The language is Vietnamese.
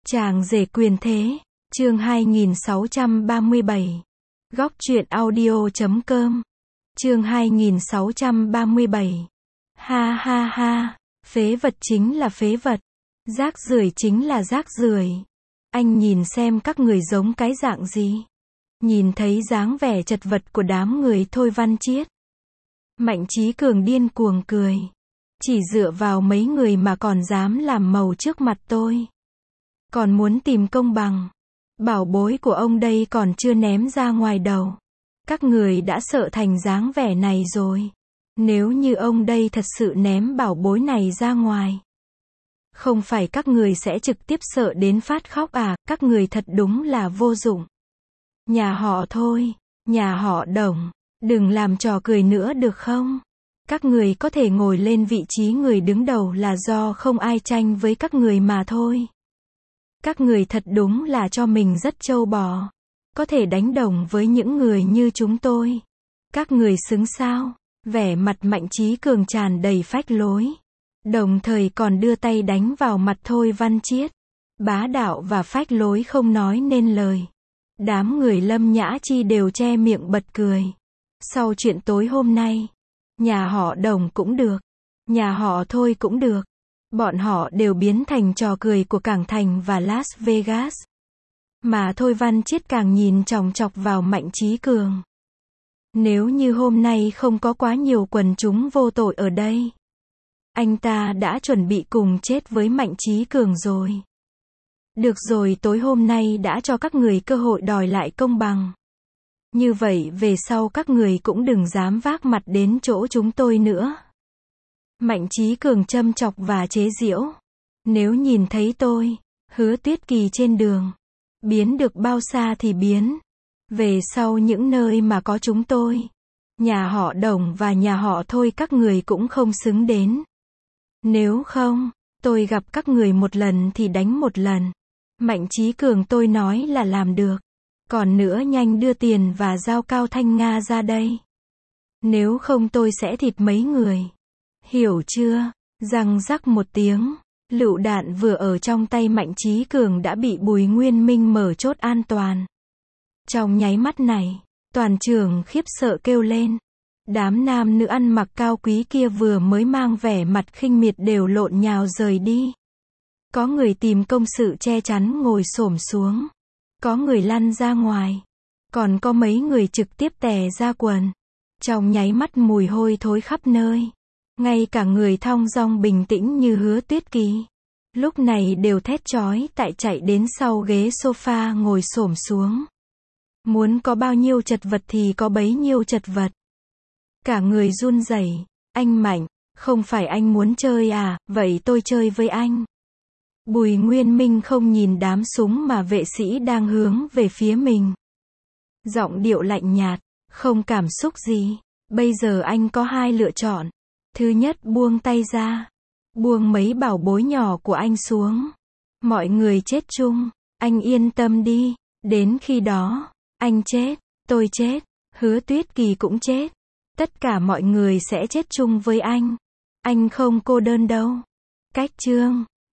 Chàng rể quyền thế, chương 2637. Góc truyện audio.com. Chương 2637. Ha ha ha, phế vật chính là phế vật, rác rưởi chính là rác rưởi. Anh nhìn xem các người giống cái dạng gì? Nhìn thấy dáng vẻ chật vật của đám người Thôi Văn Chiết, Mạnh Chí Cường điên cuồng cười. Chỉ dựa vào mấy người mà còn dám làm màu trước mặt tôi. Còn muốn tìm công bằng. Bảo bối của ông đây còn chưa ném ra ngoài đầu. Các người đã sợ thành dáng vẻ này rồi. Nếu như ông đây thật sự ném bảo bối này ra ngoài, không phải các người sẽ trực tiếp sợ đến phát khóc à? Các người thật đúng là vô dụng. Nhà họ Thôi, nhà họ Đồng, đừng làm trò cười nữa được không? Các người có thể ngồi lên vị trí người đứng đầu là do không ai tranh với các người mà thôi. Các người thật đúng là cho mình rất trâu bò. Có thể đánh đồng với những người như chúng tôi. Các người xứng sao? Vẻ mặt Mạnh Chí Cường tràn đầy phách lối. Đồng thời còn đưa tay đánh vào mặt Thôi Văn Chiết. Bá đạo và phách lối không nói nên lời. Đám người Lâm Nhã Chi đều che miệng bật cười. Sau chuyện tối hôm nay, nhà họ Đồng cũng được, nhà họ Thôi cũng được. Bọn họ đều biến thành trò cười của Cảng Thành và Las Vegas. Mà Thôi Văn Chiết càng nhìn chòng chọc vào Mạnh Chí Cường. Nếu như hôm nay không có quá nhiều quần chúng vô tội ở đây, anh ta đã chuẩn bị cùng chết với Mạnh Chí Cường rồi. Được rồi, tối hôm nay đã cho các người cơ hội đòi lại công bằng. Như vậy về sau các người cũng đừng dám vác mặt đến chỗ chúng tôi nữa. Mạnh Chí Cường châm chọc và chế giễu. Nếu nhìn thấy tôi, Hứa Tuyết Kỳ trên đường, biến được bao xa thì biến. Về sau những nơi mà có chúng tôi, nhà họ Đồng và nhà họ Thôi các người cũng không xứng đến. Nếu không, tôi gặp các người một lần thì đánh một lần. Mạnh Chí Cường tôi nói là làm được. Còn nữa nhanh đưa tiền và giao Cao Thanh Nga ra đây. Nếu không tôi sẽ thịt mấy người. Hiểu chưa? Răng rắc một tiếng, lựu đạn vừa ở trong tay Mạnh Chí Cường đã bị Bùi Nguyên Minh mở chốt an toàn. Trong nháy mắt này, toàn trường khiếp sợ kêu lên. Đám nam nữ ăn mặc cao quý kia vừa mới mang vẻ mặt khinh miệt đều lộn nhào rời đi. Có người tìm công sự che chắn ngồi xổm xuống. Có người lăn ra ngoài. Còn có mấy người trực tiếp tè ra quần. Trong nháy mắt mùi hôi thối khắp nơi. Ngay cả người thong dong bình tĩnh như Hứa Tuyết Kỳ, lúc này đều thét chói tại chạy đến sau ghế sofa ngồi xổm xuống. Muốn có bao nhiêu chật vật thì có bấy nhiêu chật vật. Cả người run rẩy. Anh Mạnh, không phải anh muốn chơi à, vậy tôi chơi với anh. Bùi Nguyên Minh không nhìn đám súng mà vệ sĩ đang hướng về phía mình. Giọng điệu lạnh nhạt, không cảm xúc gì. Bây giờ anh có hai lựa chọn. Thứ nhất, buông tay ra. Buông mấy bảo bối nhỏ của anh xuống. Mọi người chết chung. Anh yên tâm đi. Đến khi đó, anh chết, tôi chết, Hứa Tuyết Kỳ cũng chết. Tất cả mọi người sẽ chết chung với anh. Anh không cô đơn đâu. Cách chương